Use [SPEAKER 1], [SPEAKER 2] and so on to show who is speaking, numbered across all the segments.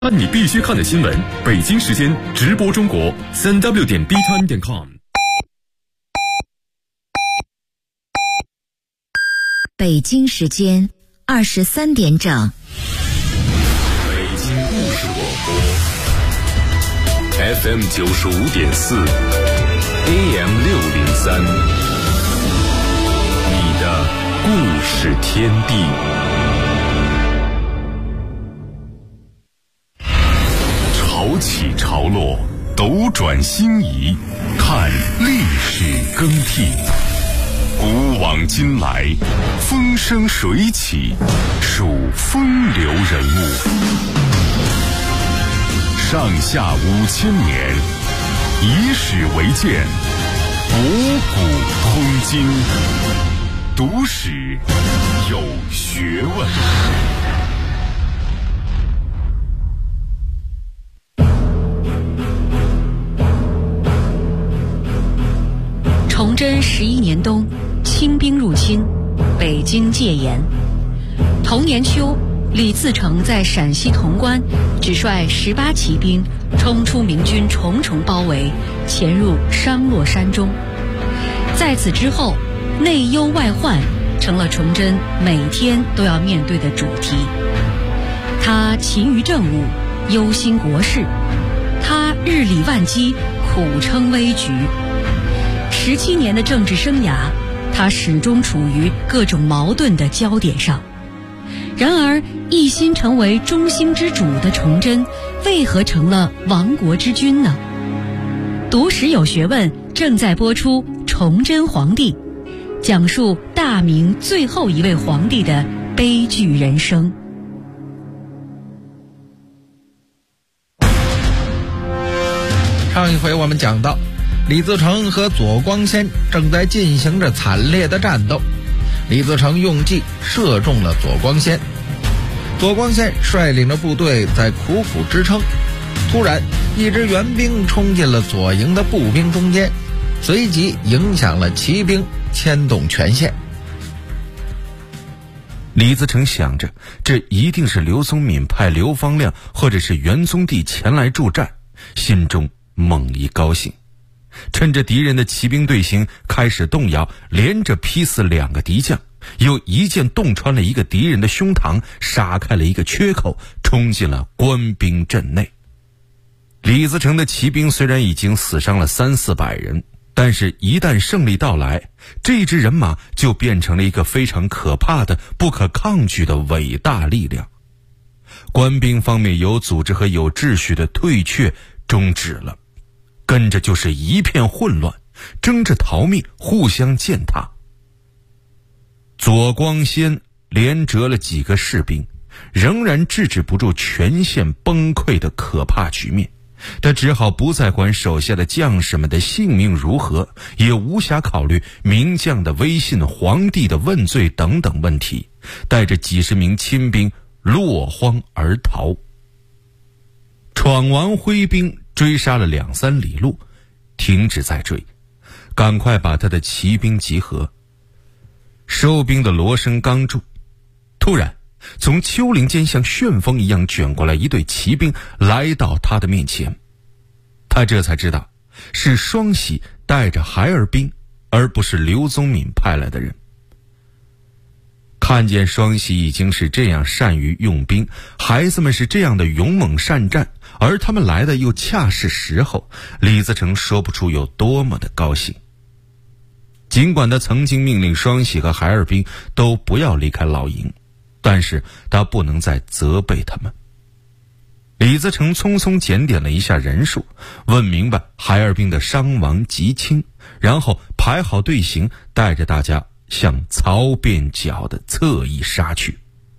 [SPEAKER 1] 看你必须看的新闻，北京时间直播中国3w.btime.com。
[SPEAKER 2] 北京时间23点整。
[SPEAKER 1] 北京故事广播 FM 95.4 AM 603，你的故事天地。潮起潮落，斗转星移，看历史更替。古往今来，风生水起，数风流人物。上下5000年，以史为鉴，博古通今，读史有学问。
[SPEAKER 3] 崇祯11年冬，清兵入侵，北京戒严。同年秋，李自成在陕西潼关只率18骑兵冲出明军重重包围，潜入商洛山中。在此之后，内忧外患成了崇祯每天都要面对的主题。他勤于政务，忧心国事；他日理万机，苦撑危局。17年的政治生涯，他始终处于各种矛盾的焦点上。然而，一心成为中兴之主的崇祯，为何成了亡国之君呢？读史有学问正在播出《崇祯皇帝》，讲述大明最后一位皇帝的悲剧人生。
[SPEAKER 4] 上一回我们讲到，李自成和左光先正在进行着惨烈的战斗。李自成用计射中了左光先，左光先率领着部队在苦苦支撑。突然，一支援兵冲进了左营的步兵中间，随即影响了骑兵，牵动全线。
[SPEAKER 5] 李自成想着，这一定是刘宗敏派刘方亮或者是元宗帝前来助战，心中猛一高兴。趁着敌人的骑兵队形开始动摇，连着劈死2个敌将，又一箭洞穿了一个敌人的胸膛，杀开了一个缺口，冲进了官兵阵内。李自成的骑兵虽然已经死伤了300-400人，但是一旦胜利到来，这支人马就变成了一个非常可怕的、不可抗拒的伟大力量。官兵方面有组织和有秩序的退却终止了，跟着就是一片混乱，争着逃命，互相践踏。左光先连折了几个士兵，仍然制止不住全线崩溃的可怕局面。他只好不再管手下的将士们的性命如何，也无暇考虑名将的威信、皇帝的问罪等等问题，带着几十名亲兵落荒而逃。闯完挥兵追杀了2-3里路，停止再追，赶快把他的骑兵集合。收兵的锣声刚住，突然从丘陵间像旋风一样卷过来一队骑兵，来到他的面前。他这才知道是双喜带着孩儿兵，而不是刘宗敏派来的人。看见双喜已经是这样善于用兵，孩子们是这样的勇猛善战，而他们来的又恰是时候，李自成说不出有多么的高兴。尽管他曾经命令双喜和孩儿兵都不要离开老营，但是他不能再责备他们。李自成匆匆检点了一下人数，问明白孩儿兵的伤亡极轻，然后排好队形，带着大家向曹边角的侧翼杀去。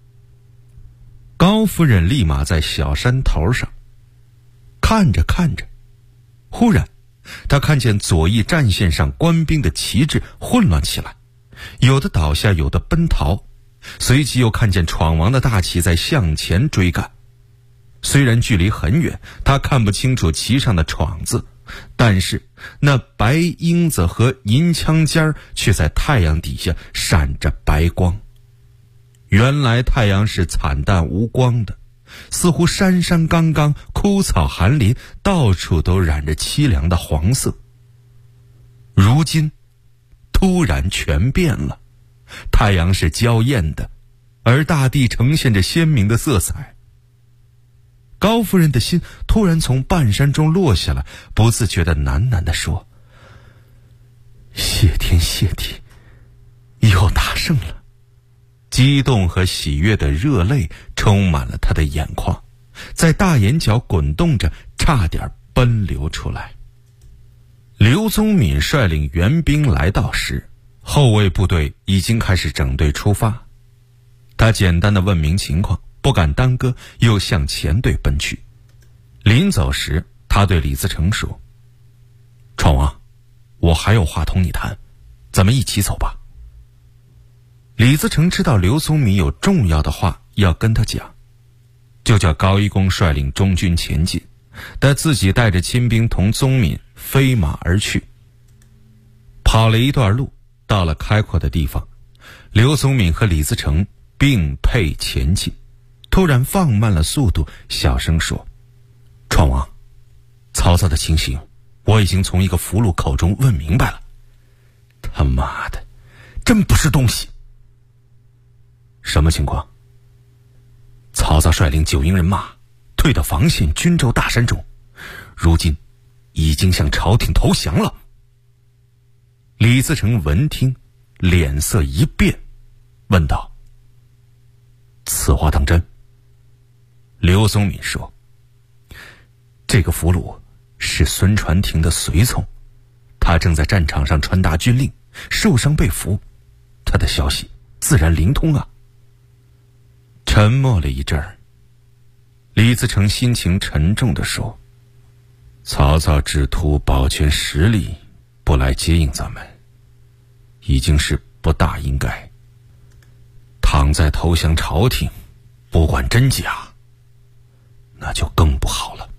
[SPEAKER 5] 高夫人立马在小山头上看着看着，忽然他看见左翼战线上官兵的旗帜混乱起来，有的倒下，有的奔逃，随即又看见闯王的大旗在向前追赶。虽然距离很远，他看不清楚旗上的闯字，但是那白缨子和银枪尖却在太阳底下闪着白光。原来太阳是惨淡无光的， 似乎山山冈冈，枯草寒林，到处都染着凄凉的黄色。如今突然全变了，太阳是娇艳的，而大地呈现着鲜明的色彩。高夫人的心突然从半山中落下来，不自觉地喃喃地说：谢天谢地，又大胜了。激动和喜悦的热泪充满了他的眼眶，在大眼角滚动着，差点奔流出来。刘宗敏率领援兵来到时，后卫部队已经开始整队出发。他简单的问明情况，不敢耽搁，又向前队奔去。临走时，他对李自成说：闯王，我还有话同你谈，咱们一起走吧。李自成知道刘宗敏有重要的话要跟他讲，就叫高一公率领中军前进，他自己带着亲兵同宗敏飞马而去。跑了一段路，到了开阔的地方，刘宗敏和李自成并辔前进，突然放慢了速度，小声说：闯王，曹操的情形我已经从一个俘虏口中问明白了。他妈的，真不是东西！什么情况？曹操率领9营人马退到防线军州大山中，如今已经向朝廷投降了。李自成闻听，脸色一变，问道：此话当真？刘宗敏说：这个俘虏是孙传庭的随从，他正在战场上传达军令，受伤被俘，他的消息自然灵通啊。沉默了一阵儿，李自成心情沉重地说：曹操只图保全实力，不来接应咱们，已经是不大应该。倘再投降朝廷，不管真假，那就更不好了。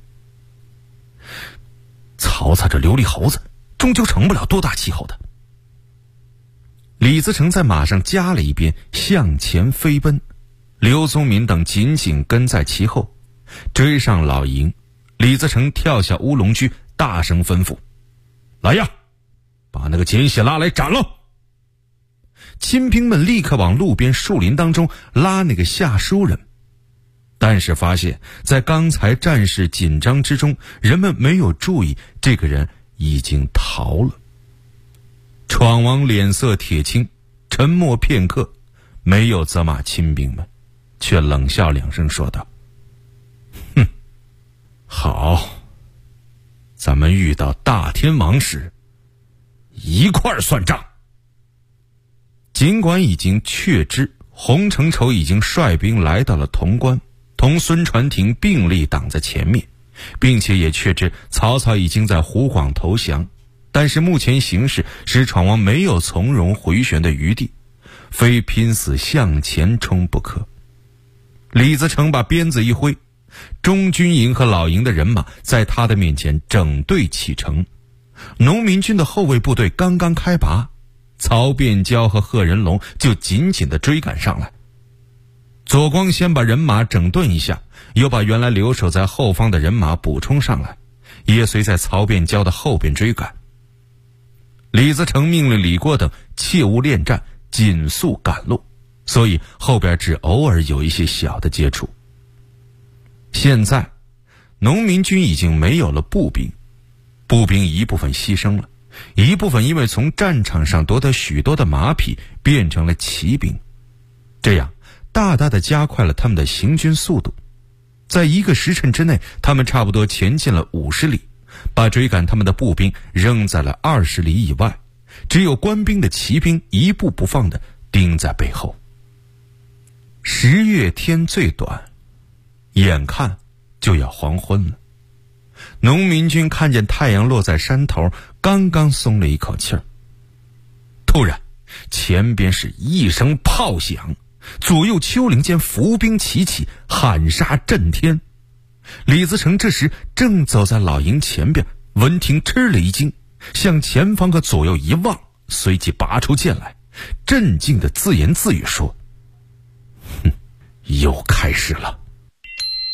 [SPEAKER 5] 曹操这流利猴子，终究成不了多大气候的。李自成在马上加了一鞭，向前飞奔。刘宗敏等紧紧跟在其后，追上老营。李自成跳下乌龙驹，大声吩咐：来呀，把那个奸细拉来斩了！亲兵们立刻往路边树林当中拉那个下书人，但是发现在刚才战事紧张之中，人们没有注意这个人已经逃了。闯王脸色铁青，沉默片刻，没有责骂亲兵们，却冷笑2声说道：哼，好，咱们遇到大天王时一块儿算账。尽管已经确知洪承畴已经率兵来到了潼关，同孙传庭并力挡在前面，并且也确知曹操已经在湖广投降，但是目前形势使闯王没有从容回旋的余地，非拼死向前冲不可。李自成把鞭子一挥，中军营和老营的人马在他的面前整队启程。农民军的后卫部队刚刚开拔，曹变蛟和贺人龙就紧紧地追赶上来。左光先把人马整顿一下，又把原来留守在后方的人马补充上来，也随在曹变蛟的后边追赶。李自成命令李郭等切勿恋战，紧速赶路，所以后边只偶尔有一些小的接触。现在农民军已经没有了步兵，步兵一部分牺牲了，一部分因为从战场上夺得许多的马匹变成了骑兵，这样大大的加快了他们的行军速度。在1个时辰之内，他们差不多前进了50里，把追赶他们的步兵扔在了20里以外，只有官兵的骑兵一步不放地盯在背后。10月天最短，眼看就要黄昏了。农民军看见太阳落在山头，刚刚松了一口气儿，突然前边是一声炮响，左右丘陵间伏兵齐起，喊杀震天。李自成这时正走在老营前边，闻听吃了一惊，向前方和左右一望，随即拔出剑来，镇静地自言自语说：哼，又开始了。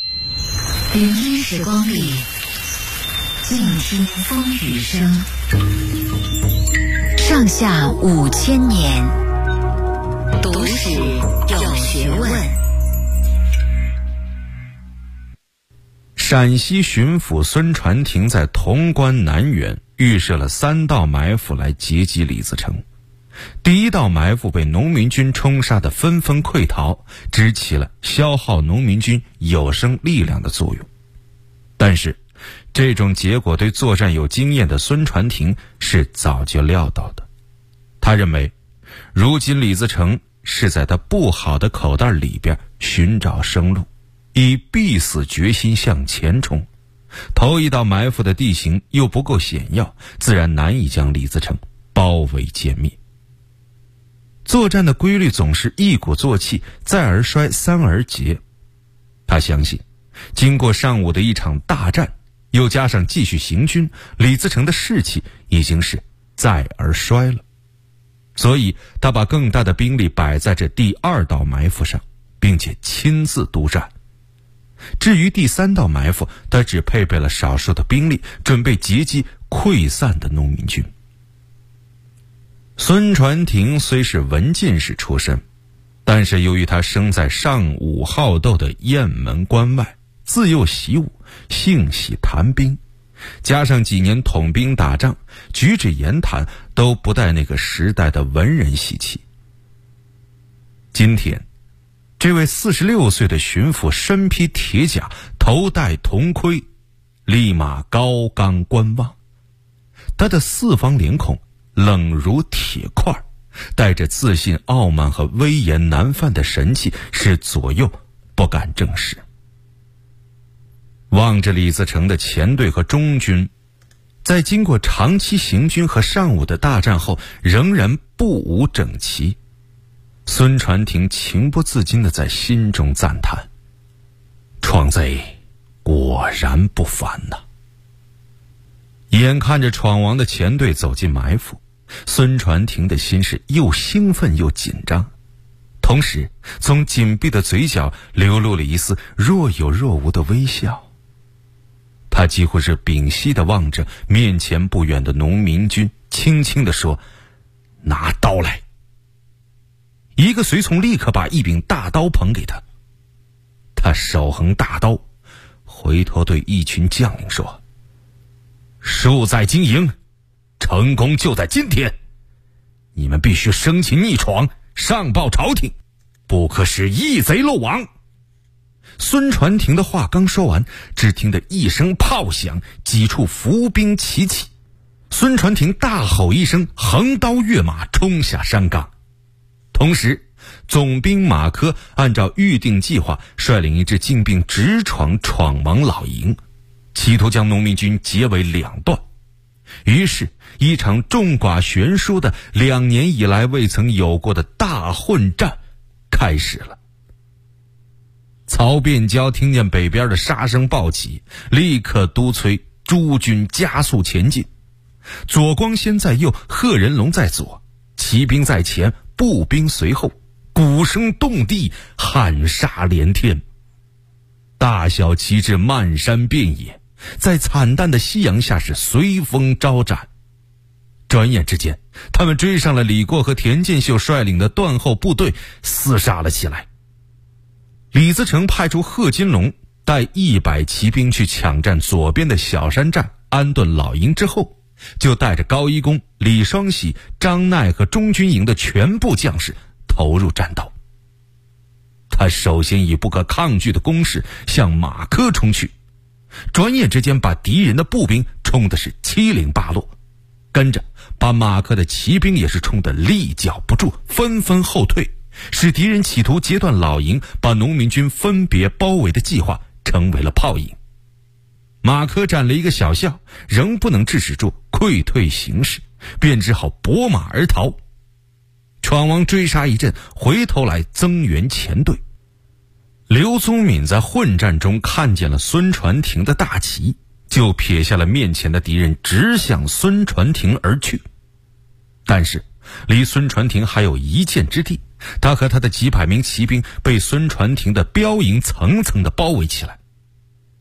[SPEAKER 2] 聆听时光里，静听风雨声。上下5000年，读史有学问。
[SPEAKER 5] 陕西巡抚孙传庭在潼关南园预设了3道埋伏来截击李自成。第一道埋伏被农民军冲杀得纷纷溃逃，只起了消耗农民军有生力量的作用。但是这种结果对作战有经验的孙传庭是早就料到的。他认为如今李自成是在他不好的口袋里边寻找生路，以必死决心向前冲。头一道埋伏的地形又不够险要，自然难以将李自成包围歼灭。作战的规律总是一鼓作气，再而衰，三而竭。他相信经过上午的一场大战，又加上继续行军，李自成的士气已经是再而衰了。所以他把更大的兵力摆在这第2道埋伏上，并且亲自督战。至于第3道埋伏，他只配备了少数的兵力，准备截击溃散的农民军。孙传庭虽是文进士出身，但是由于他生在尚武好斗的雁门关外，自幼习武，性喜谈兵，加上几年统兵打仗，举止言谈都不带那个时代的文人习气。今天这位46岁的巡抚身披铁甲，头戴铜盔，立马高岗观望。他的四方脸孔冷如铁块，带着自信、傲慢和威严难犯的神气，使左右不敢正视。望着李自成的前队和中军，在经过长期行军和上午的大战后，仍然不无整齐。孙传庭情不自禁地在心中赞叹：闯贼果然不凡呐！眼看着闯王的前队走进埋伏，孙传庭的心是又兴奋又紧张，同时从紧闭的嘴角流露了一丝若有若无的微笑。他几乎是屏息地望着面前不远的农民军，轻轻地说：拿刀来。一个随从立刻把一柄大刀捧给他，他手横大刀，回头对一群将领说：术在经营，成功就在今天，你们必须生擒逆闯，上报朝廷，不可使义贼漏网。孙传庭的话刚说完，只听得一声炮响，几处伏兵齐起。孙传庭大吼一声，横刀跃马冲下山岗。同时总兵马科按照预定计划，率领一支精兵直闯闯王老营，企图将农民军截为2段。于是一场众寡悬殊的2年以来未曾有过的大混战开始了。曹变蛟听见北边的杀声报起，立刻督催诸军加速前进。左光先在右，贺人龙在左，骑兵在前，步兵随后，鼓声动地，喊杀连天。大小旗帜漫山遍野，在惨淡的夕阳下是随风招展。转眼之间，他们追上了李过和田建秀率领的断后部队，厮杀了起来。李自成派出贺金龙带100骑兵去抢占左边的小山寨，安顿老营之后，就带着高一公、李双喜、张鼐和中军营的全部将士投入战斗。他首先以不可抗拒的攻势向马科冲去，转眼之间把敌人的步兵冲的是七零八落，跟着把马科的骑兵也是冲得立脚不住，纷纷后退，使敌人企图截断老营，把农民军分别包围的计划成为了泡影。马科占了一个小校，仍不能制止住溃退形势，便只好拨马而逃。闯王追杀一阵，回头来增援前队。刘宗敏在混战中看见了孙传庭的大旗，就撇下了面前的敌人，直向孙传庭而去。但是离孙传庭还有一箭之地，他和他的几百名骑兵被孙传庭的标营层层的包围起来。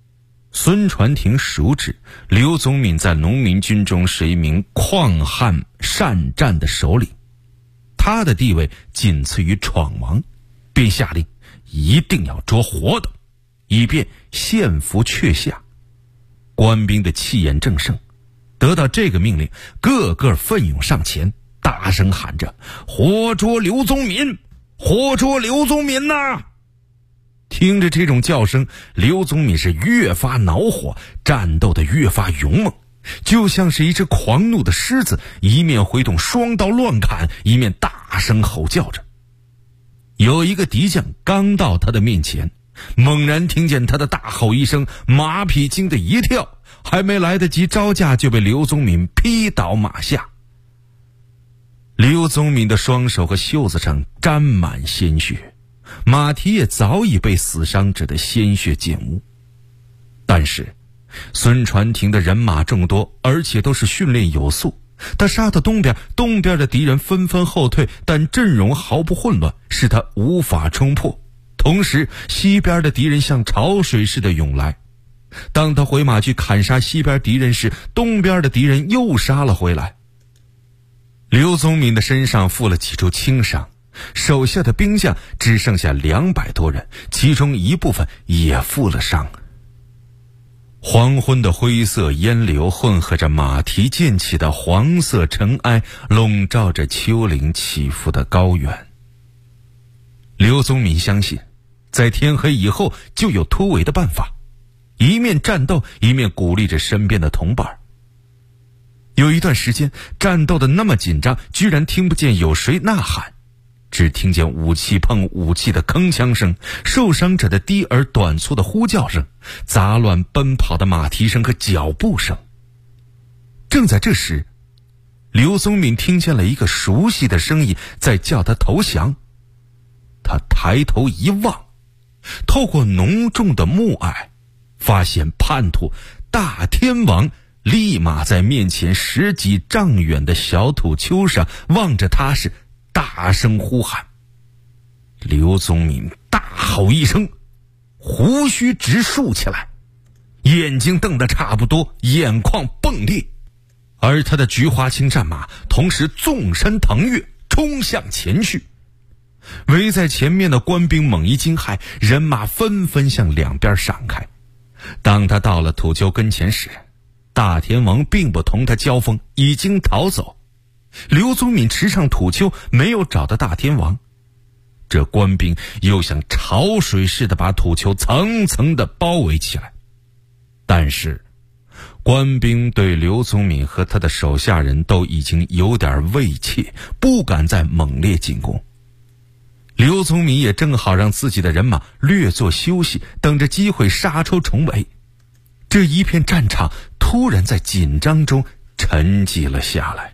[SPEAKER 5] 孙传庭熟知刘宗敏在农民军中是一名旷悍善战的首领，他的地位仅次于闯王，便下令一定要捉活的，以便献俘阙下。官兵的气焰正盛，得到这个命令，个个奋勇上前，大声喊着：活捉刘宗敏，活捉刘宗敏呐！听着这种叫声，刘宗敏是越发恼火，战斗的越发勇猛，就像是一只狂怒的狮子，一面挥动双刀乱砍，一面大声吼叫着。有一个敌将刚到他的面前，猛然听见他的大吼一声，马匹惊得一跳，还没来得及招架，就被刘宗敏劈倒马下。刘宗敏的双手和袖子上沾满鲜血，马蹄也早已被死伤者的鲜血溅污。但是孙传庭的人马众多，而且都是训练有素，他杀到东边的敌人纷纷后退，但阵容毫不混乱，使他无法冲破。同时西边的敌人像潮水似的涌来，当他回马去砍杀西边敌人时，东边的敌人又杀了回来。刘宗敏的身上负了几处轻伤，手下的兵将只剩下200多人，其中一部分也负了伤。黄昏的灰色烟流混合着马蹄溅起的黄色尘埃，笼罩着丘陵起伏的高原。刘宗敏相信在天黑以后就有突围的办法，一面战斗一面鼓励着身边的同伴。有一段时间战斗的那么紧张，居然听不见有谁呐喊，只听见武器碰武器的铿锵声，受伤者的低而短促的呼叫声，杂乱奔跑的马蹄声和脚步声。正在这时，刘宗敏听见了一个熟悉的声音在叫他投降。他抬头一望，透过浓重的暮霭，发现叛徒大天王立马在面前10几丈远的小土丘上望着他，是大声呼喊。刘宗敏大吼一声，胡须直竖起来，眼睛瞪得差不多眼眶迸裂，而他的菊花青战马同时纵身腾跃，冲向前去。围在前面的官兵猛一惊骇，人马纷纷向两边闪开。当他到了土丘跟前时，大天王并不同他交锋，已经逃走。刘宗敏驰上土丘，没有找到大天王。这官兵又像潮水似的把土丘层层的包围起来。但是官兵对刘宗敏和他的手下人都已经有点畏怯，不敢再猛烈进攻。刘宗敏也正好让自己的人马略作休息，等着机会杀出重围。这一片战场突然在紧张中沉寂了下来。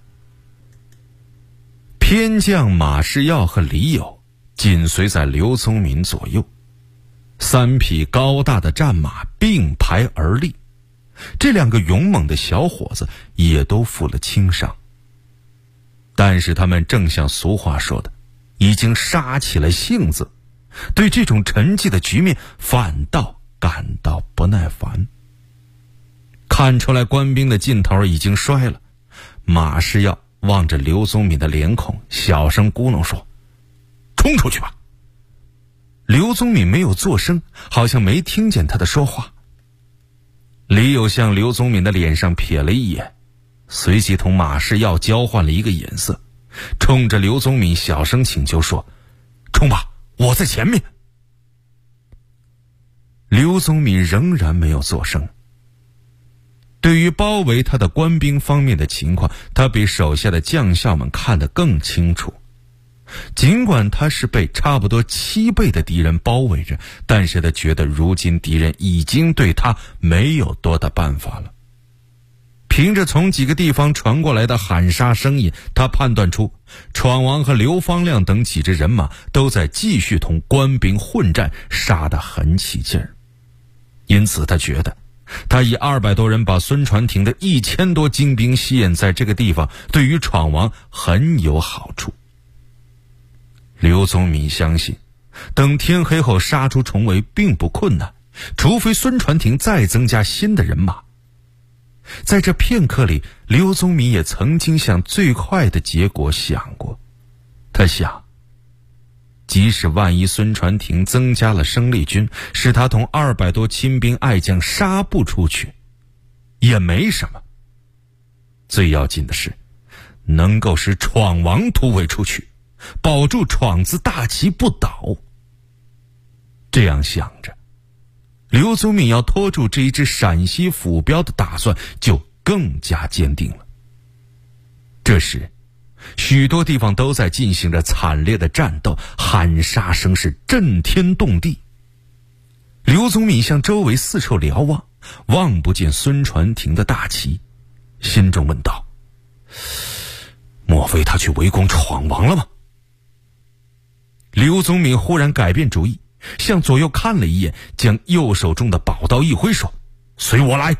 [SPEAKER 5] 偏将马士耀和李友紧随在刘宗敏左右，3匹高大的战马并排而立。这2个勇猛的小伙子也都负了轻伤，但是他们正像俗话说的，已经杀起了性子，对这种沉寂的局面反倒感到不耐烦。看出来官兵的劲头已经衰了，马士耀望着刘宗敏的脸孔，小声咕哝说：“冲出去吧。”刘宗敏没有作声，好像没听见他的说话。李友向刘宗敏的脸上瞥了一眼，随即同马士耀交换了一个眼色，冲着刘宗敏小声请求说：“冲吧，我在前面。”刘宗敏仍然没有作声。对于包围他的官兵方面的情况，他比手下的将校们看得更清楚。尽管他是被差不多7倍的敌人包围着，但是他觉得如今敌人已经对他没有多大办法了。凭着从几个地方传过来的喊杀声音，他判断出闯王和刘方亮等几支人马都在继续同官兵混战，杀得很起劲儿。因此他觉得他以200多人把孙传庭的1000多精兵吸引在这个地方，对于闯王很有好处。刘宗敏相信等天黑后杀出重围并不困难， 除非孙传庭再增加新的人马。在这片刻里，刘宗敏也曾经向最快的结果想过。他想，即使万一孙传庭增加了生力军，使他同200多亲兵爱将杀不出去，也没什么。最要紧的是，能够使闯王突围出去，保住闯字大旗不倒。这样想着，刘宗敏要拖住这一支陕西府标的打算就更加坚定了。这时，许多地方都在进行着惨烈的战斗，喊杀声是震天动地。刘宗敏向周围四处瞭望，望不见孙传庭的大旗，心中问道：莫非他去围攻闯王了吗？刘宗敏忽然改变主意，向左右看了一眼，将右手中的宝刀一挥，说：随我来。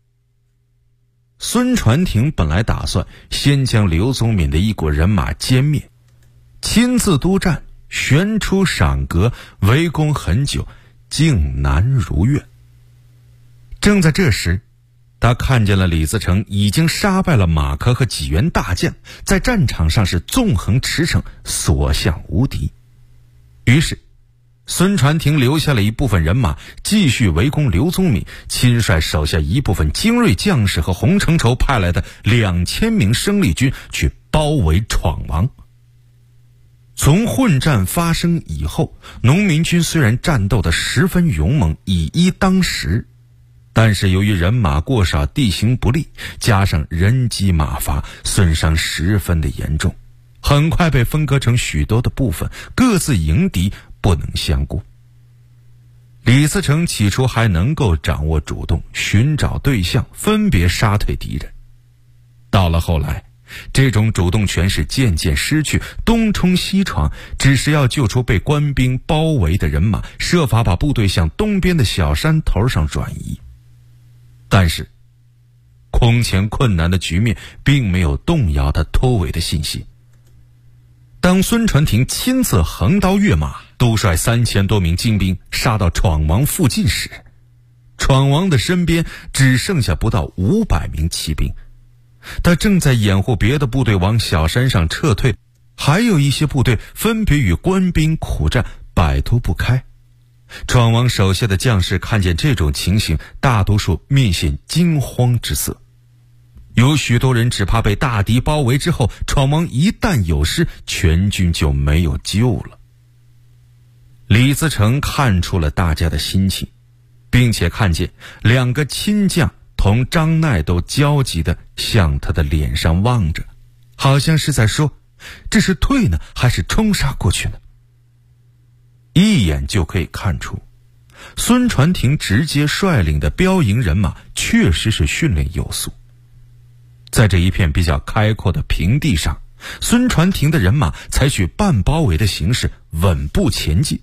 [SPEAKER 5] 孙传庭本来打算先将刘宗敏的一股人马歼灭，亲自督战，悬出赏格，围攻很久，竟难如愿。正在这时，他看见了李自成已经杀败了马可和几员大将，在战场上是纵横驰骋，所向无敌。于是孙传庭留下了一部分人马继续围攻刘宗敏，亲率手下一部分精锐将士和洪承畴派来的2000名生力军去包围闯王。从混战发生以后，农民军虽然战斗得十分勇猛，以一当十，但是由于人马过少，地形不利，加上人饥马乏，损伤十分的严重，很快被分割成许多的部分，各自迎敌，不能相顾。李自成起初还能够掌握主动，寻找对象，分别杀退敌人。到了后来，这种主动权是渐渐失去，东冲西闯，只是要救出被官兵包围的人马，设法把部队向东边的小山头上转移。但是空前困难的局面并没有动摇他脱围的信心。当孙传庭亲自横刀跃马，督率3000多名精兵杀到闯王附近时，闯王的身边只剩下不到500名骑兵，他正在掩护别的部队往小山上撤退，还有一些部队分别与官兵苦战，摆脱不开。闯王手下的将士看见这种情形，大多数面现惊慌之色。有许多人只怕被大敌包围之后，闯王一旦有失，全军就没有救了。李自成看出了大家的心情，并且看见2个亲将同张鼐都焦急地向他的脸上望着，好像是在说，这是退呢，还是冲杀过去呢？一眼就可以看出，孙传庭直接率领的标营人马确实是训练有素。在这一片比较开阔的平地上，孙传庭的人马采取半包围的形式，稳步前进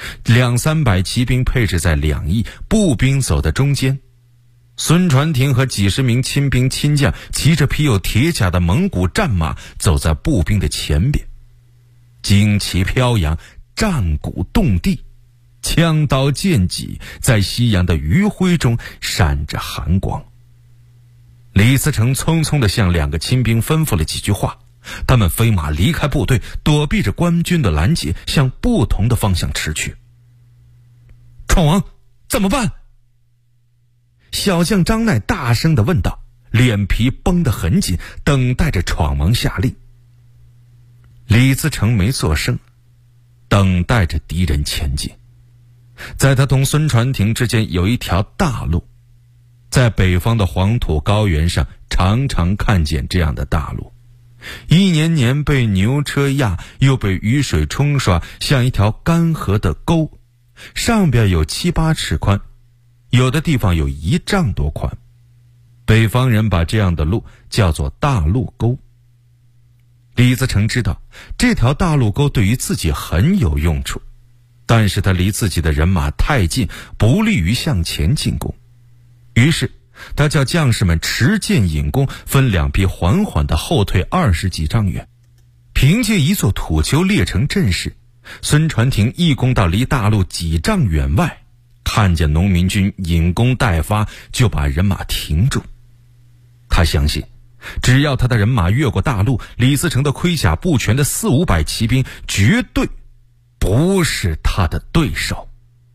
[SPEAKER 5] ，200-300骑兵配置在两翼，步兵走在中间。孙传庭和几十名亲兵亲将骑着披有铁甲的蒙古战马走在步兵的前边，旌旗飘扬，战鼓动地，枪刀剑戟在夕阳的余晖中闪着寒光。李自成匆匆地向2个亲兵吩咐了几句话，他们飞马离开部队，躲避着官军的拦截，向不同的方向驰去。闯王怎么办？小将张鼐大声地问道，脸皮绷得很紧，等待着闯王下令。李自成没作声，等待着敌人前进。在他同孙传庭之间有一条大路，在北方的黄土高原上常常看见这样的大路，一年年被牛车压，又被雨水冲刷，像一条干涸的沟，上边有7-8尺宽，有的地方有1丈多宽。北方人把这样的路叫做大路沟。李自成知道这条大路沟对于自己很有用处，但是他离自己的人马太近，不利于向前进攻。于是他叫将士们持剑引弓，分2批缓缓地后退20几丈远。凭借一座土丘列成阵势，孙传庭一攻到离大路几丈远外， 看见农民军引弓待发，就把人马停住。他相信只要他的人马越过大路，李自成的盔甲不全的400-500骑兵绝对不是他的对手。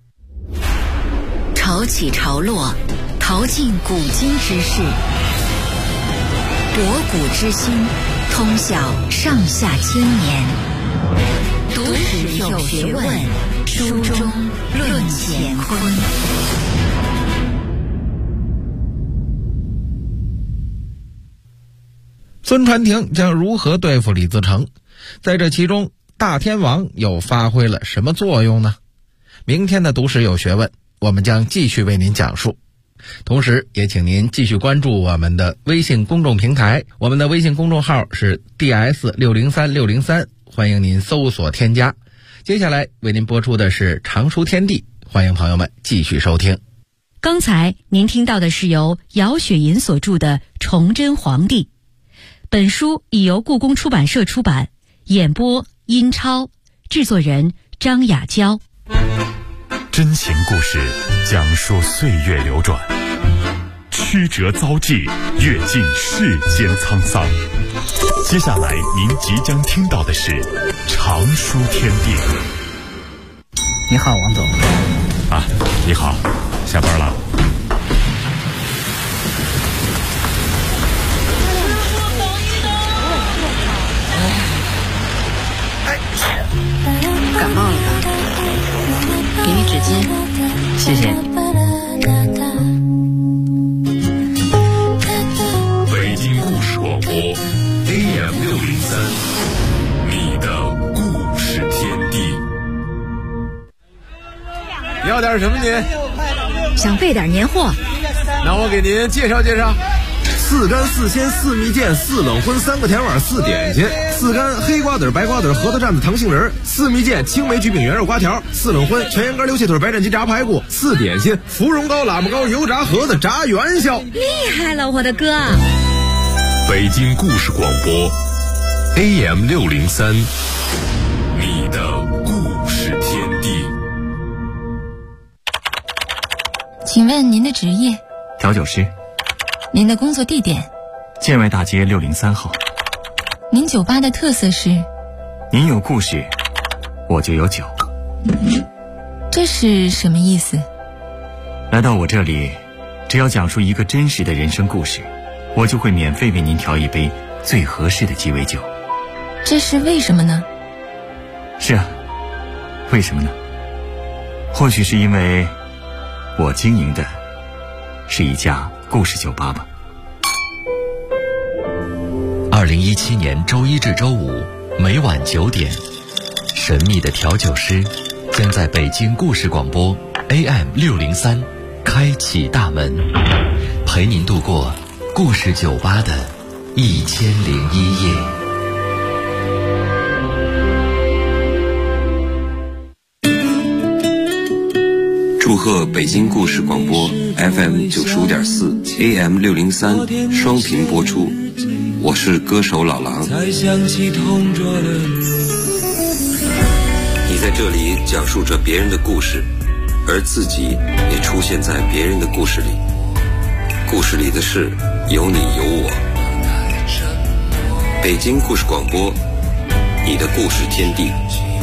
[SPEAKER 2] 潮起潮落，淘尽古今之事，博古之今，通晓上下千年。读史有学问，书中论乾坤。
[SPEAKER 4] 孙传庭将如何对付李自成？在这其中，大天王又发挥了什么作用呢？明天的读史有学问，我们将继续为您讲述。同时也请您继续关注我们的微信公众平台，我们的微信公众号是 DS603603，欢迎您搜索添加。接下来为您播出的是常书天地，欢迎朋友们继续收听。
[SPEAKER 3] 刚才您听到的是由姚雪银所著的《崇祯皇帝》，本书已由故宫出版社出版，演播殷超，制作人张雅娇。
[SPEAKER 1] 真情故事讲述岁月流转，曲折遭际，阅尽世间沧桑。接下来您即将听到的是常书天地。
[SPEAKER 6] 你好，王总。
[SPEAKER 1] 啊，你好，下班了。
[SPEAKER 6] 感冒了，给你纸巾，谢谢你。
[SPEAKER 1] 北京故事广播 AM603，你的故事天地。
[SPEAKER 7] 要点什么您？
[SPEAKER 3] 想备点年货，
[SPEAKER 7] 那我给您介绍介绍。4干4鲜4蜜饯4冷荤3个甜碗4点心，4干黑瓜子白瓜子核桃蘸子糖杏仁，4蜜饯青梅橘饼圆肉瓜条，4冷荤全羊肝溜蟹腿白斩鸡炸排骨，4点心芙蓉糕喇叭糕油炸盒子炸元宵。
[SPEAKER 3] 厉害了，我的哥！
[SPEAKER 1] 北京故事广播 AM603，你的故事天地。
[SPEAKER 8] 请问您的职业？
[SPEAKER 9] 调酒师。
[SPEAKER 8] 您的工作地点？
[SPEAKER 9] 建外大街603号。
[SPEAKER 8] 您酒吧的特色是？
[SPEAKER 9] 您有故事，我就有酒。
[SPEAKER 8] 这是什么意思？
[SPEAKER 9] 来到我这里，只要讲述一个真实的人生故事，我就会免费为您调一杯最合适的鸡尾酒。
[SPEAKER 8] 这是为什么呢？
[SPEAKER 9] 是啊，为什么呢？或许是因为我经营的是一家故事酒吧吧。
[SPEAKER 10] 2017年周一至周五每晚9点，神秘的调酒师将在北京故事广播 AM603开启大门，陪您度过故事酒吧的1001夜。
[SPEAKER 11] 祝贺北京故事广播 FM95.4 AM603双频播出，我是歌手老狼。你在这里讲述着别人的故事，而自己也出现在别人的故事里，故事里的事有你有我。北京故事广播，你的故事天地。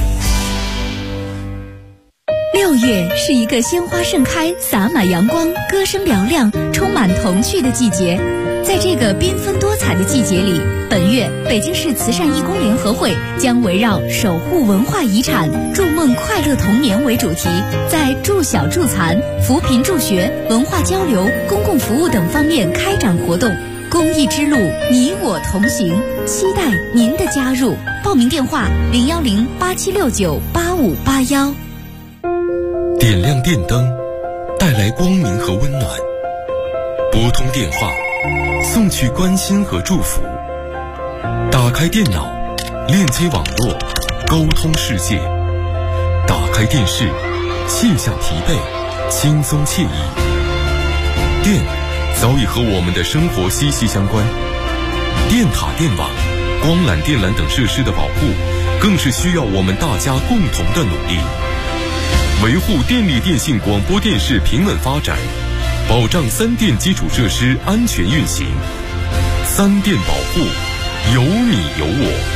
[SPEAKER 12] 6月是一个鲜花盛开、洒满阳光、歌声嘹亮、充满童趣的季节。在这个缤纷多彩的季节里，本月北京市慈善义工联合会将围绕守护文化遗产、筑梦快乐童年为主题，在助小助残、扶贫助学、文化交流、公共服务等方面开展活动。公益之路，你我同行，期待您的加入。报名电话010-8769-8581。
[SPEAKER 13] 点亮电灯，带来光明和温暖；拨通电话，送去关心和祝福；打开电脑，链接网络，沟通世界；打开电视，卸下疲惫，轻松惬意。电早已和我们的生活息息相关，电塔、电网、光缆、电缆等设施的保护，更是需要我们大家共同的努力。 维护电力电信广播电视平稳发展，保障三电基础设施安全运行。三电保护，有你有我。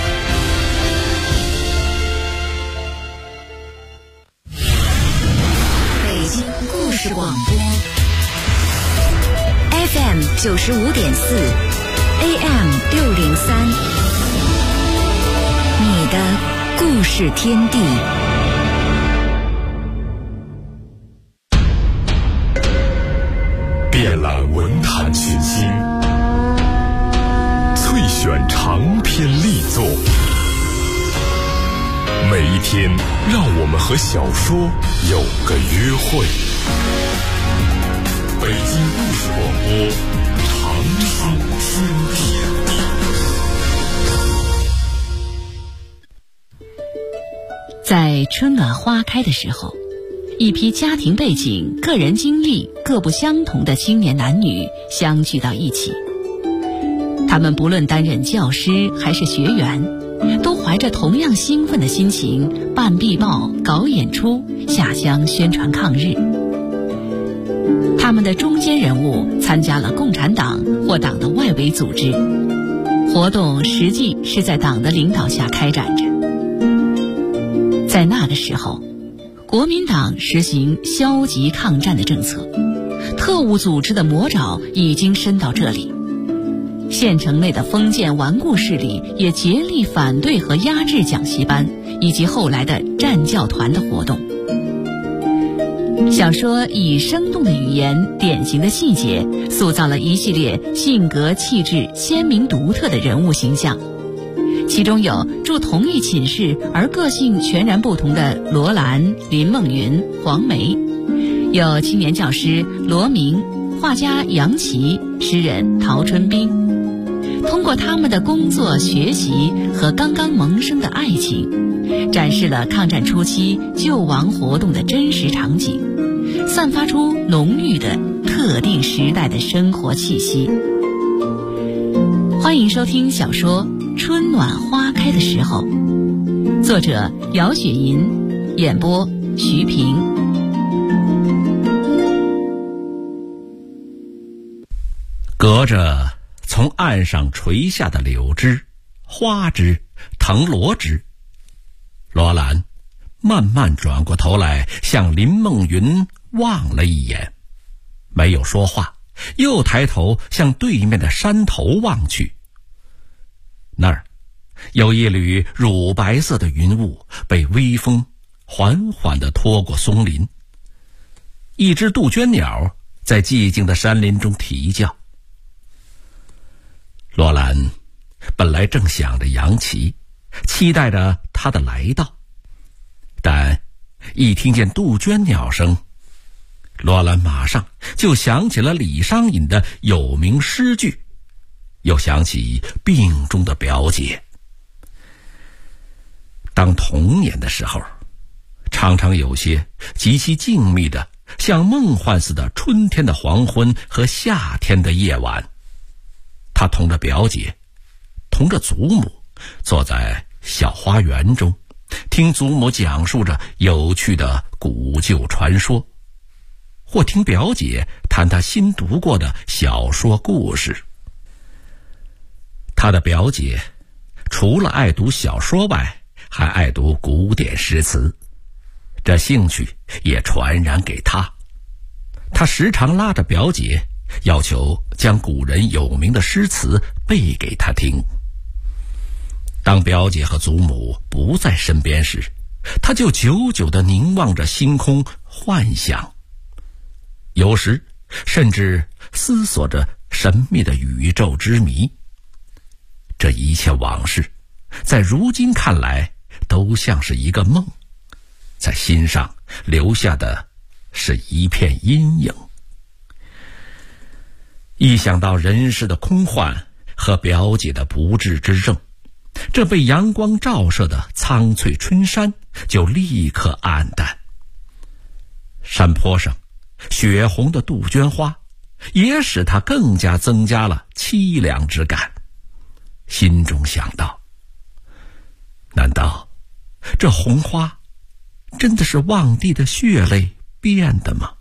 [SPEAKER 2] 北京故事广播 FM 95.4 AM 603，你的故事天地。
[SPEAKER 13] 遍览文坛群星，萃选长篇力作。每一天，让我们和小说有个约会。北京故事广播，长寿天地。
[SPEAKER 3] 在春暖花开的时候，一批家庭背景、个人经历各不相同的青年男女相聚到一起。他们不论担任教师还是学员，都怀着同样兴奋的心情办壁报、搞演出、下乡宣传抗日。他们的中坚人物参加了共产党或党的外围组织，活动实际是在党的领导下开展着。在那个时候，国民党实行消极抗战的政策，特务组织的魔爪已经伸到这里。县城内的封建顽固势力也竭力反对和压制讲习班以及后来的战教团的活动。小说以生动的语言、典型的细节，塑造了一系列性格气质鲜明独特的人物形象。其中有住同一寝室而个性全然不同的罗兰、林梦云、黄梅，有青年教师罗明、画家杨琦、诗人陶春冰。通过他们的工作、学习和刚刚萌生的爱情，展示了抗战初期救亡活动的真实场景，散发出浓郁的特定时代的生活气息。欢迎收听小说《春暖花开的时候》，作者姚雪银，演播徐平。
[SPEAKER 14] 隔着从岸上垂下的柳枝、花枝、藤萝枝，罗兰慢慢转过头来，向林梦云望了一眼，没有说话，又抬头向对面的山头望去。那儿有一缕乳白色的云雾被微风缓缓地拖过松林，一只杜鹃鸟在寂静的山林中啼叫。罗兰本来正想着杨琦，期待着他的来到，但一听见杜鹃鸟声，罗兰马上就想起了李商隐的有名诗句，又想起病中的表姐。当童年的时候，常常有些极其静谧的像梦幻似的春天的黄昏和夏天的夜晚，他同着表姐，同着祖母，坐在小花园中，听祖母讲述着有趣的古旧传说，或听表姐谈她新读过的小说故事。他的表姐除了爱读小说外，还爱读古典诗词，这兴趣也传染给他。他时常拉着表姐，要求将古人有名的诗词背给他听。当表姐和祖母不在身边时，他就久久地凝望着星空，幻想，有时甚至思索着神秘的宇宙之谜。这一切往事在如今看来都像是一个梦，在心上留下的是一片阴影。一想到人世的空幻和表姐的不治之症，这被阳光照射的苍翠春山就立刻暗淡。山坡上血红的杜鹃花也使他更加增加了凄凉之感，心中想到，难道这红花真的是望帝的血泪变的吗？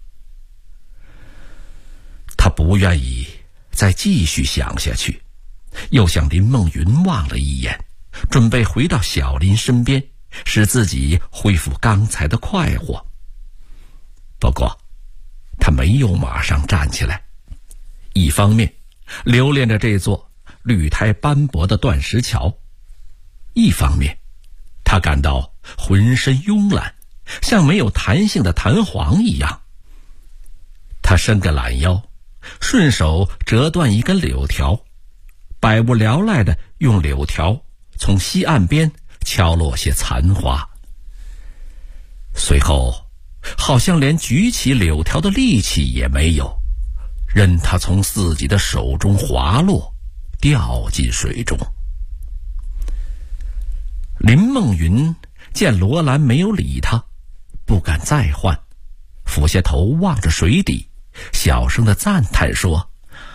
[SPEAKER 14] 他不愿意再继续想下去，又向林梦云望了一眼，准备回到小林身边，使自己恢复刚才的快活。不过他没有马上站起来，一方面留恋着这座绿苔斑驳的断石桥，一方面他感到浑身慵懒，像没有弹性的弹簧一样。他伸个懒腰，顺手折断一根柳条，百无聊赖地用柳条从西岸边敲落些残花。随后好像连举起柳条的力气也没有，任它从自己的手中滑落，掉进水中。林梦云见罗兰没有理他，不敢再唤，俯下头望着水底，小声地赞叹说：“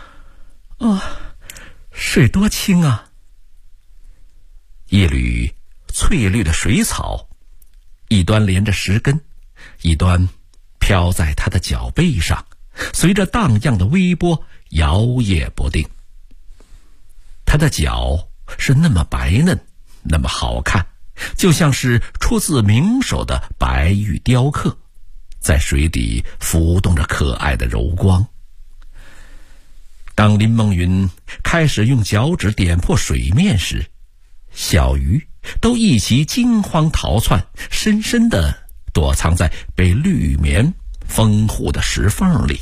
[SPEAKER 14] 水多清啊！”一缕翠绿的水草，一端连着石根，一端飘在他的脚背上，随着荡漾的微波摇曳不定。他的脚是那么白嫩，那么好看，就像是出自名手的白玉雕刻，在水底浮动着可爱的柔光。当林梦云开始用脚趾点破水面时，小鱼都一齐惊慌逃窜，深深地躲藏在被绿棉封护的石缝里。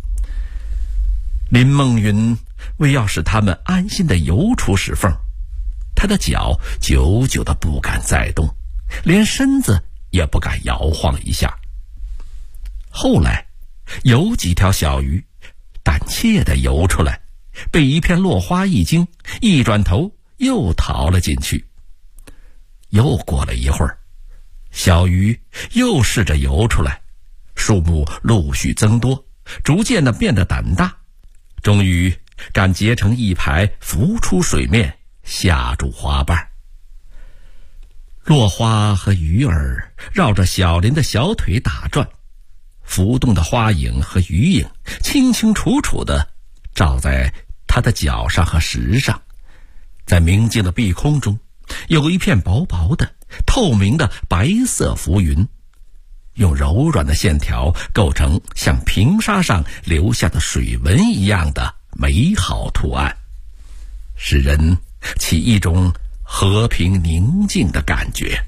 [SPEAKER 14] 林梦云为要使它们安心地游出石缝，他的脚久久地不敢再动，连身子也不敢摇晃一下。后来有几条小鱼胆怯地游出来，被一片落花一惊，一转头又逃了进去。又过了一会儿，小鱼又试着游出来，数目陆续增多，逐渐地变得胆大，终于敢结成一排浮出水面，下住花瓣。落花和鱼儿绕着小林的小腿打转，浮动的花影和鱼影清清楚楚地照在他的脚上和石上。在明净的碧空中，有一片薄薄的透明的白色浮云，用柔软的线条构成像平沙上留下的水纹一样的美好图案，使人起一种和平宁静的感觉。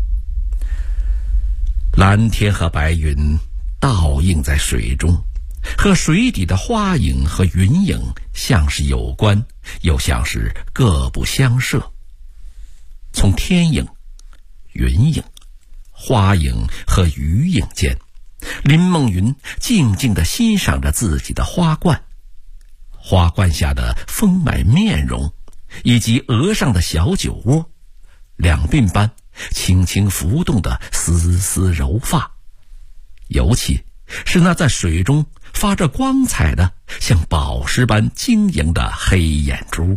[SPEAKER 14] 蓝天和白云倒映在水中，和水底的花影和云影像是有关，又像是各不相涉。从天影、云影、花影和鱼影间，林梦云静静地欣赏着自己的花冠，花冠下的丰满面容，以及额上的小酒窝，两鬓般轻轻浮动的丝丝柔发，尤其是那在水中发着光彩的像宝石般晶莹的黑眼珠。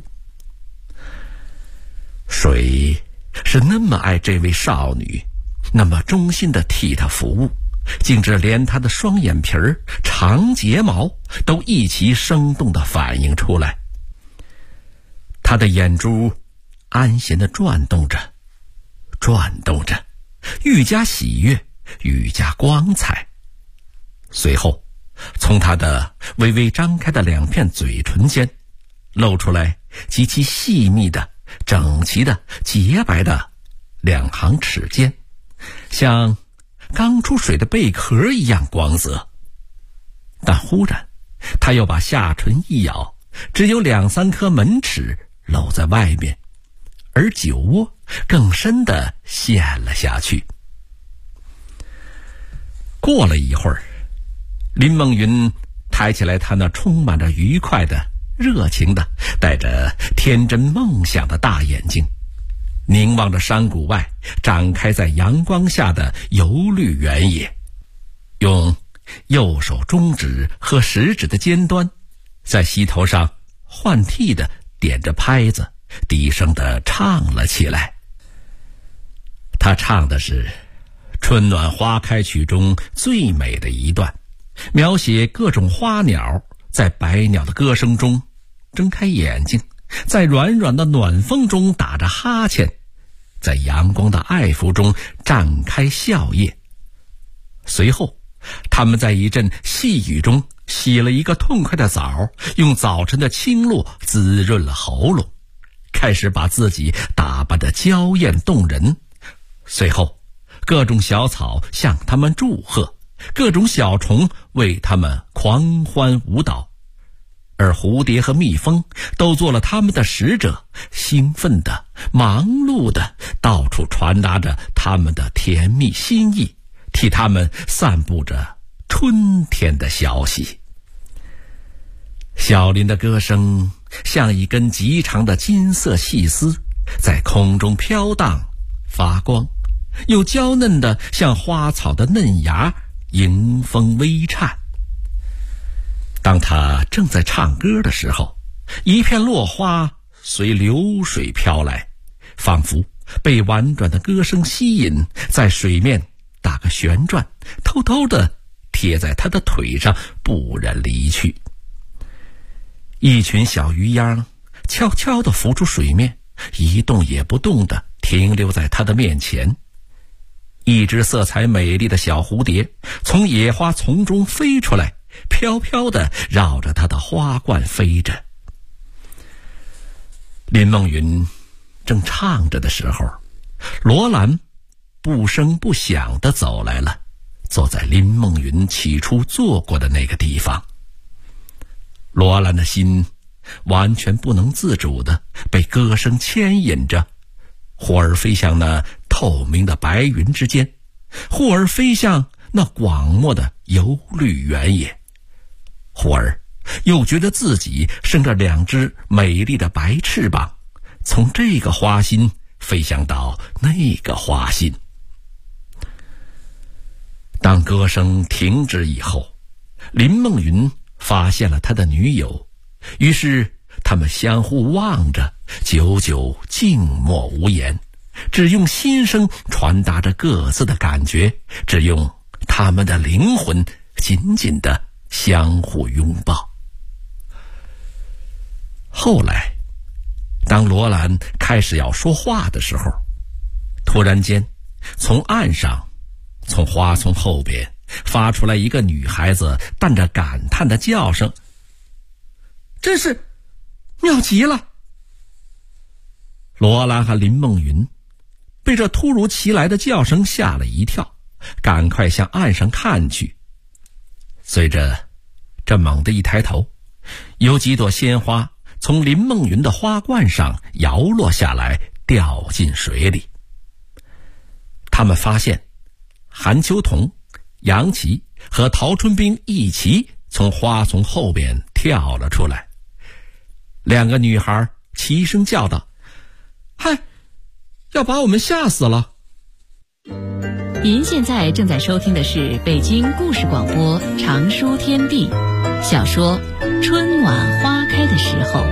[SPEAKER 14] 水是那么爱这位少女，那么忠心地替她服务，竟至连她的双眼皮儿、长睫毛都一齐生动地反映出来。她的眼珠安闲地转动着，转动着，愈加喜悦，愈加光彩。随后从她的微微张开的两片嘴唇间露出来极其细密的、整齐的、洁白的两行齿尖，像刚出水的贝壳一样光泽。但忽然他又把下唇一咬，只有2、3颗门齿露在外面，而酒窝更深地陷了下去。过了一会儿，林梦云抬起来他那充满着愉快的、热情的、带着天真梦想的大眼睛，凝望着山谷外展开在阳光下的油绿原野，用右手中指和食指的尖端在膝头上换替的点着拍子，低声地唱了起来。他唱的是春暖花开曲中最美的一段，描写各种花鸟在百鸟的歌声中睁开眼睛，在软软的暖风中打着哈欠，在阳光的爱抚中绽开笑靥。随后他们在一阵细雨中洗了一个痛快的澡，用早晨的清露滋润了喉咙，开始把自己打扮得娇艳动人。随后各种小草向他们祝贺，各种小虫为他们狂欢舞蹈，而蝴蝶和蜜蜂都做了他们的使者，兴奋的、忙碌的，到处传达着他们的甜蜜心意，替他们散布着春天的消息。小林的歌声像一根极长的金色细丝，在空中飘荡发光，又娇嫩的像花草的嫩芽，迎风微颤。当他正在唱歌的时候，一片落花随流水飘来，仿佛被婉转的歌声吸引，在水面打个旋转，偷偷地贴在他的腿上，不忍离去。一群小鱼秧悄悄地浮出水面，一动也不动地停留在他的面前。一只色彩美丽的小蝴蝶从野花丛中飞出来，飘飘地绕着他的花冠飞着。林梦云正唱着的时候，罗兰不声不响地走来了，坐在林梦云起初坐过的那个地方。罗兰的心完全不能自主地被歌声牵引着，忽而飞向那透明的白云之间，忽而飞向那广漠的油绿原野，忽而又觉得自己生着两只美丽的白翅膀，从这个花心飞翔到那个花心。当歌声停止以后，林梦云发现了他的女友，于是他们相互望着，久久静默无言，只用心声传达着各自的感觉，只用他们的灵魂紧紧地相互拥抱。后来当罗兰开始要说话的时候，突然间从岸上，从花丛后边发出来一个女孩子带着感叹的叫声：“真是妙极了！”罗兰和林梦云被这突如其来的叫声吓了一跳，赶快向岸上看去。随着这猛地一抬头，有几朵鲜花从林梦云的花冠上摇落下来，掉进水里。他们发现韩秋桐、杨琪和陶春冰一起从花丛后边跳了出来。两个女孩齐声叫道：“嗨，要把我们吓死了！”
[SPEAKER 3] 您现在正在收听的是北京故事广播长书天地小说《春暖花开的时候》。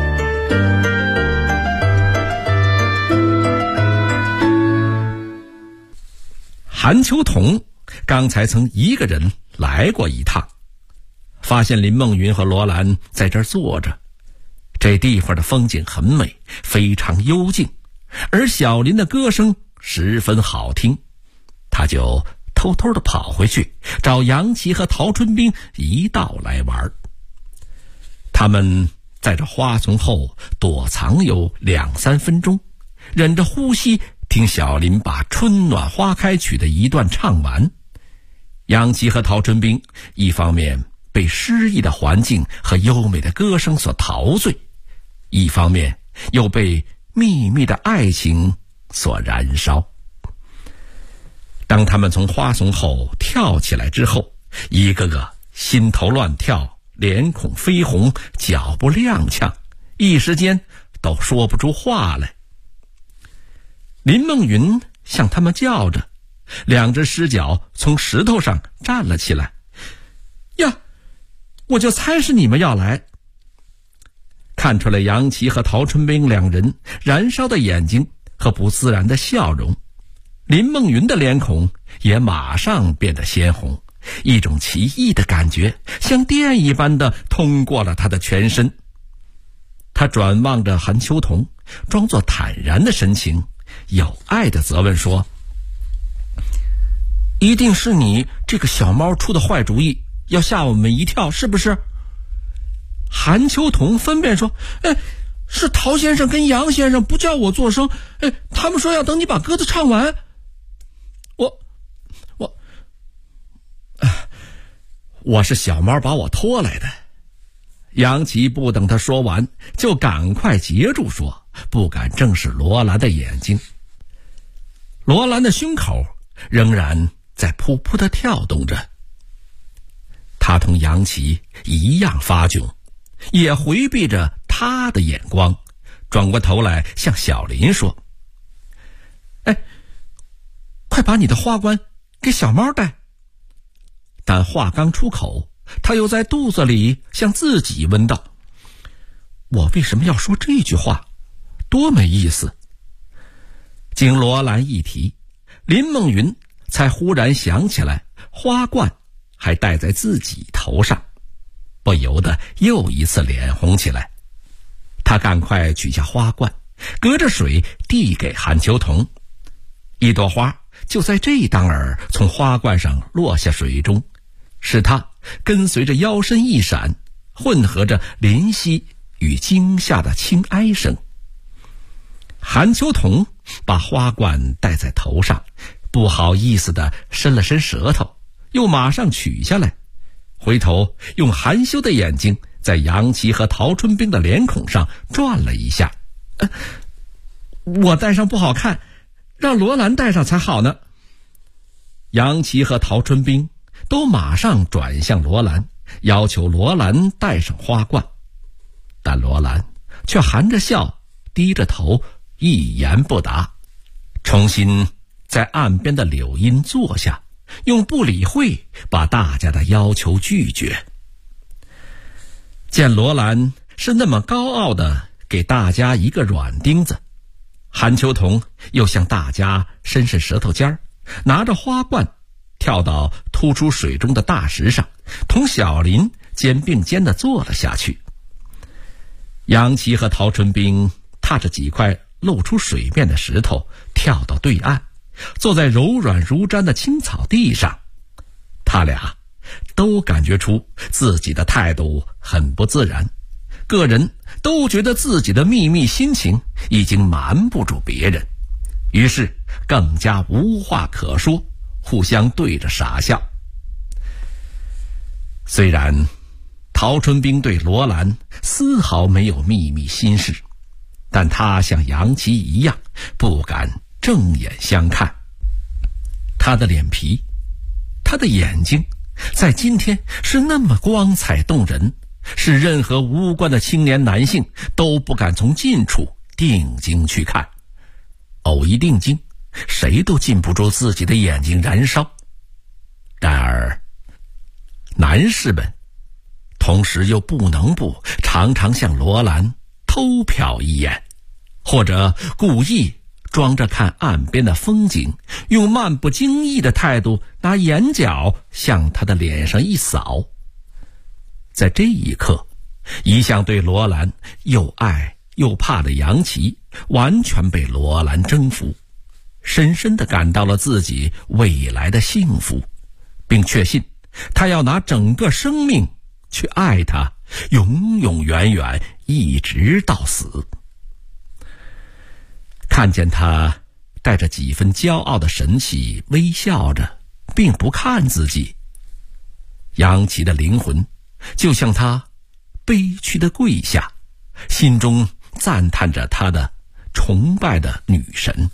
[SPEAKER 14] 韩秋桐刚才曾一个人来过一趟，发现林梦云和罗兰在这儿坐着。这地方的风景很美，非常幽静，而小林的歌声十分好听，他就偷偷地跑回去找杨琪和陶春冰一道来玩。他们在这花丛后躲藏有2-3分钟，忍着呼吸听小林把《春暖花开曲》的一段唱完。杨琪和陶春冰一方面被诗意的环境和优美的歌声所陶醉，一方面又被秘密的爱情所燃烧。当他们从花丛后跳起来之后，一个个心头乱跳，脸孔绯红，脚步踉跄，一时间都说不出话来。林梦云向他们叫着，两只狮脚从石头上站了起来。呀，我就猜是你们要来。看出来杨琪和陶春冰两人燃烧的眼睛和不自然的笑容，林梦云的脸孔也马上变得鲜红，一种奇异的感觉像电一般的通过了他的全身。他转望着韩秋桐，装作坦然的神情，有爱的责问说：一定是你这个小猫出的坏主意，要吓我们一跳，是不是？韩秋桐分辨说：是陶先生跟杨先生不叫我作声，他们说要等你把歌子唱完。我是小猫把我拖来的。杨琪不等他说完，就赶快截住说，不敢正视罗兰的眼睛。罗兰的胸口仍然在噗噗地跳动着，他同杨琪一样发窘，也回避着他的眼光，转过头来向小林说：快把你的花冠给小猫戴。但话刚出口，他又在肚子里向自己问道：我为什么要说这句话？多没意思。经罗兰一提，林梦云才忽然想起来花冠还戴在自己头上，不由得又一次脸红起来。他赶快取下花冠，隔着水递给韩秋桐，一朵花就在这当儿从花冠上落下水中，使它跟随着腰身一闪，混合着怜惜与惊吓的轻哀声。韩秋桐把花冠戴在头上，不好意思地伸了伸舌头，又马上取下来，回头用含羞的眼睛在杨琪和陶春冰的脸孔上转了一下。我戴上不好看，让罗兰戴上才好呢。杨琪和陶春冰都马上转向罗兰，要求罗兰戴上花冠，但罗兰却含着笑低着头一言不答，重新在岸边的柳荫坐下，用不理会把大家的要求拒绝。见罗兰是那么高傲的给大家一个软钉子，韩秋桐又向大家伸伸舌头尖儿，拿着花冠跳到突出水中的大石上，同小林肩并肩地坐了下去。杨琪和陶春冰踏着几块露出水面的石头跳到对岸，坐在柔软如毡的青草地上。他俩都感觉出自己的态度很不自然，个人都觉得自己的秘密心情已经瞒不住别人，于是更加无话可说，互相对着傻笑。虽然陶春冰对罗兰丝毫没有秘密心事，但他像杨琪一样不敢正眼相看。他的脸皮，他的眼睛在今天是那么光彩动人，使任何无关的青年男性都不敢从近处定睛去看。偶一定睛，谁都禁不住自己的眼睛燃烧。然而男士们同时又不能不常常向罗兰偷瞟一眼，或者故意装着看岸边的风景，用漫不经意的态度拿眼角向他的脸上一扫。在这一刻，一向对罗兰又爱又怕的杨琪完全被罗兰征服，深深地感到了自己未来的幸福，并确信他要拿整个生命去爱他，永永远远，一直到死。看见他带着几分骄傲的神气微笑着，并不看自己，杨琪的灵魂就向他悲屈地跪下，心中赞叹着他的崇拜的女神。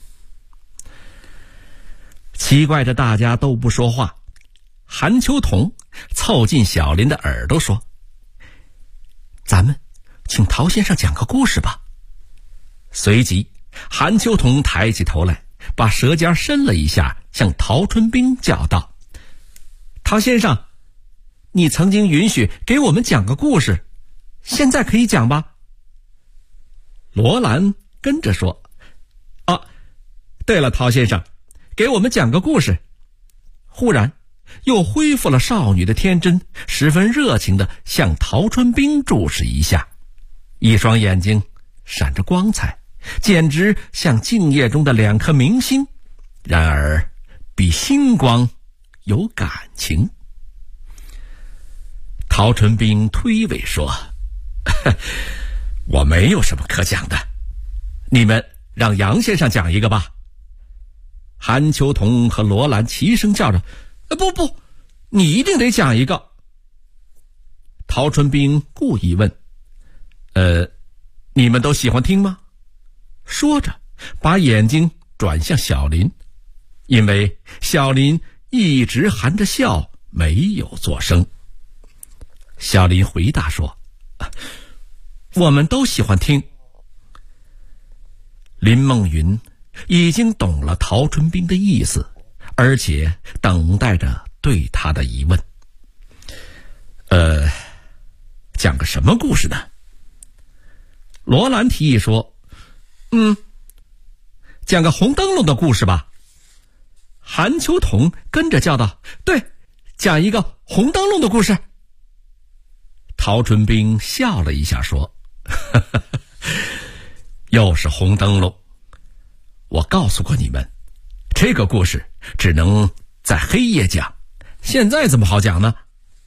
[SPEAKER 14] 奇怪着大家都不说话，韩秋桐凑近小林的耳朵说：咱们请陶先生讲个故事吧。随即韩秋桐抬起头来，把舌尖伸了一下，向陶春冰叫道：陶先生，你曾经允许给我们讲个故事，现在可以讲吧？罗兰跟着说：对了，陶先生，给我们讲个故事， 忽然又恢复了少女的天真，十分热情地向陶春冰注视一下，一双眼睛闪着光彩，简直像静夜中的2颗明星，然而比星光有感情。陶春冰推诿说：“我没有什么可讲的，你们让杨先生讲一个吧。”韩秋桐和罗兰齐声叫着：“不，你一定得讲一个。”陶春冰故意问：“你们都喜欢听吗？”说着把眼睛转向小林，因为小林一直含着笑没有作声。小林回答说：“我们都喜欢听。”林梦云已经懂了陶春冰的意思，而且等待着对他的疑问。讲个什么故事呢？罗兰提议说：“讲个红灯笼的故事吧。”韩秋桐跟着叫道：“对，讲一个红灯笼的故事。”陶春冰笑了一下说：“又是红灯笼。我告诉过你们，这个故事只能在黑夜讲，现在怎么好讲呢？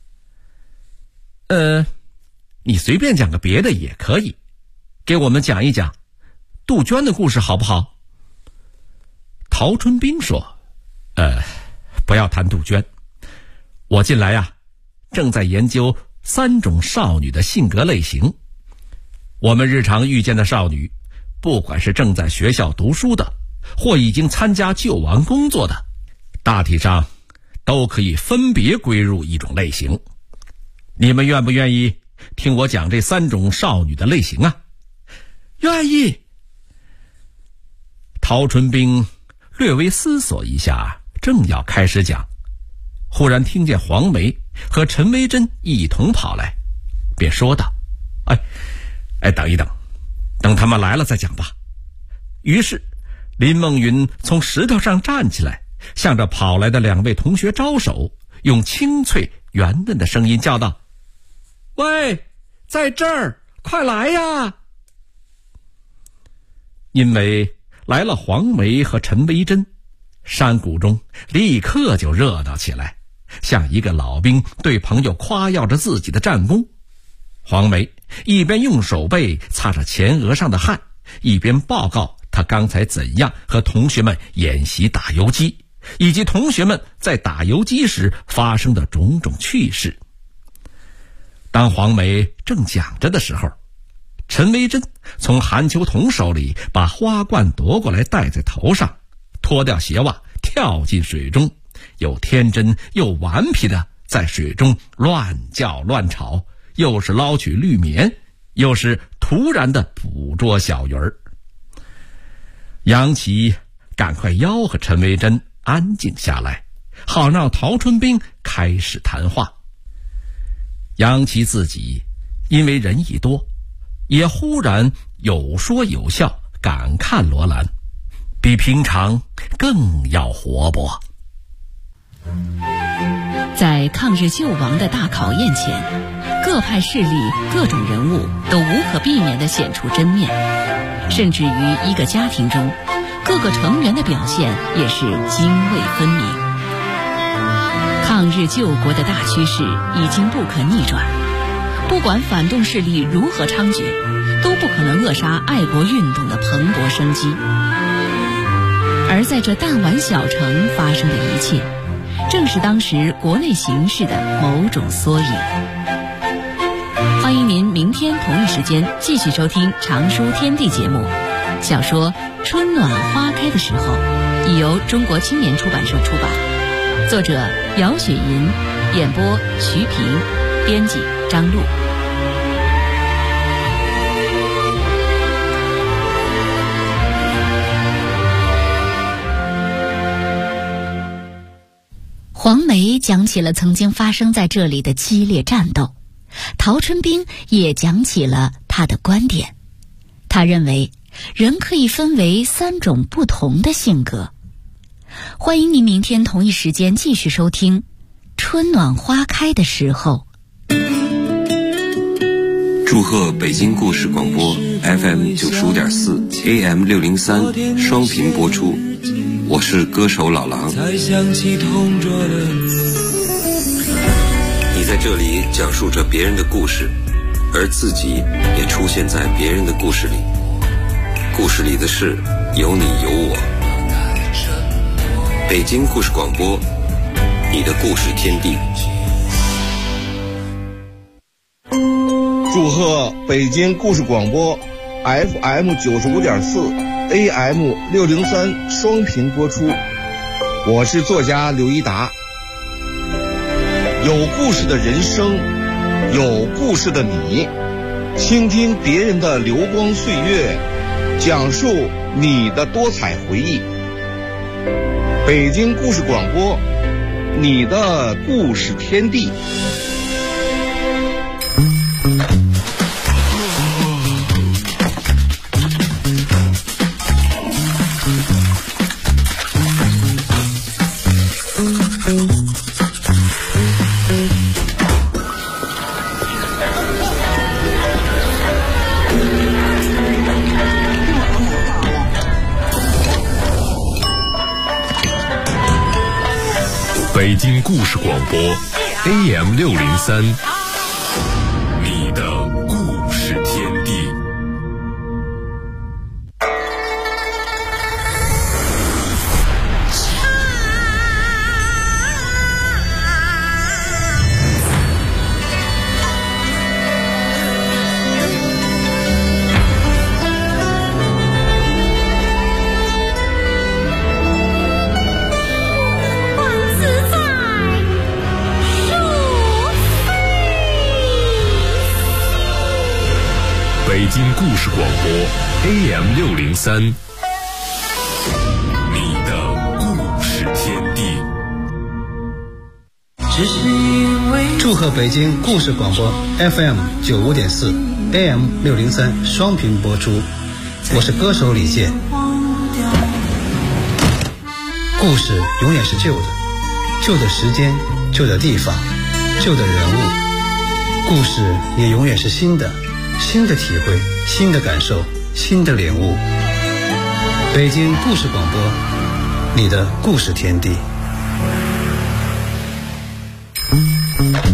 [SPEAKER 14] 你随便讲个别的也可以，给我们讲一讲杜鹃的故事好不好？”陶春冰说：“不要谈杜鹃，我近来正在研究3种少女的性格类型。我们日常遇见的少女，不管是正在学校读书的，或已经参加救亡工作的，大体上都可以分别归入一种类型。你们愿不愿意听我讲这3种少女的类型啊？”“愿意。”陶春冰略微思索一下，正要开始讲，忽然听见黄梅和陈维珍一同跑来，便说道：“等一等，等他们来了再讲吧。”于是林梦云从石头上站起来，向着跑来的2位同学招手，用清脆圆嫩的声音叫道：“喂，在这儿，快来呀！”因为来了黄梅和陈维珍，山谷中立刻就热闹起来，像一个老兵对朋友夸耀着自己的战功。黄梅一边用手背擦着前额上的汗，一边报告他刚才怎样和同学们演习打游击，以及同学们在打游击时发生的种种趣事。当黄梅正讲着的时候，陈维珍从韩秋桐手里把花冠夺过来戴在头上，脱掉鞋袜跳进水中，又天真又顽皮的在水中乱叫乱吵，又是捞取绿棉，又是突然的捕捉小鱼儿。杨琪赶快吆喝陈维珍安静下来，好让陶春冰开始谈话。杨琪自己因为人已多，也忽然有说有笑，感看罗兰比平常更要活泼。
[SPEAKER 3] 在抗日救亡的大考验前，各派势力、各种人物都无可避免地显出真面，甚至于一个家庭中，各个成员的表现也是泾渭分明。抗日救国的大趋势已经不可逆转，不管反动势力如何猖獗，都不可能扼杀爱国运动的蓬勃生机。而在这弹丸小城发生的一切，正是当时国内形势的某种缩影。欢迎您明天同一时间继续收听《常书天地》节目。小说《春暖花开的时候》已由中国青年出版社出版，作者姚雪银，演播徐平，编辑张璐。
[SPEAKER 12] 黄梅讲起了曾经发生在这里的激烈战斗，陶春冰也讲起了他的观点。他认为人可以分为3种不同的性格， 欢迎您明天同一时间继续收听《春暖花开的时候》。
[SPEAKER 11] 祝贺北京故事广播 FM 95.4 AM 603双频播出，我是歌手老狼。你在这里讲述着别人的故事，而自己也出现在别人的故事里。故事里的事有你有我。北京故事广播，你的故事天地。
[SPEAKER 15] 祝贺北京故事广播 FM 95.4 AM 603双频播出，我是作家刘一达。有故事的人生，有故事的你，倾听别人的流光岁月，讲述你的多彩回忆。北京故事广播，你的故事天地。
[SPEAKER 1] 北京故事广播 AM 603，你的故事天地。北京故事广播 AM 603，你的故事天地。
[SPEAKER 16] 祝贺北京故事广播 FM 95.4 AM 603双频播出，我是歌手李健。故事永远是旧的，旧的时间，旧的地方，旧的人物，故事也永远是新的，新的体会，新的感受，新的领悟。北京故事广播，你的故事天地。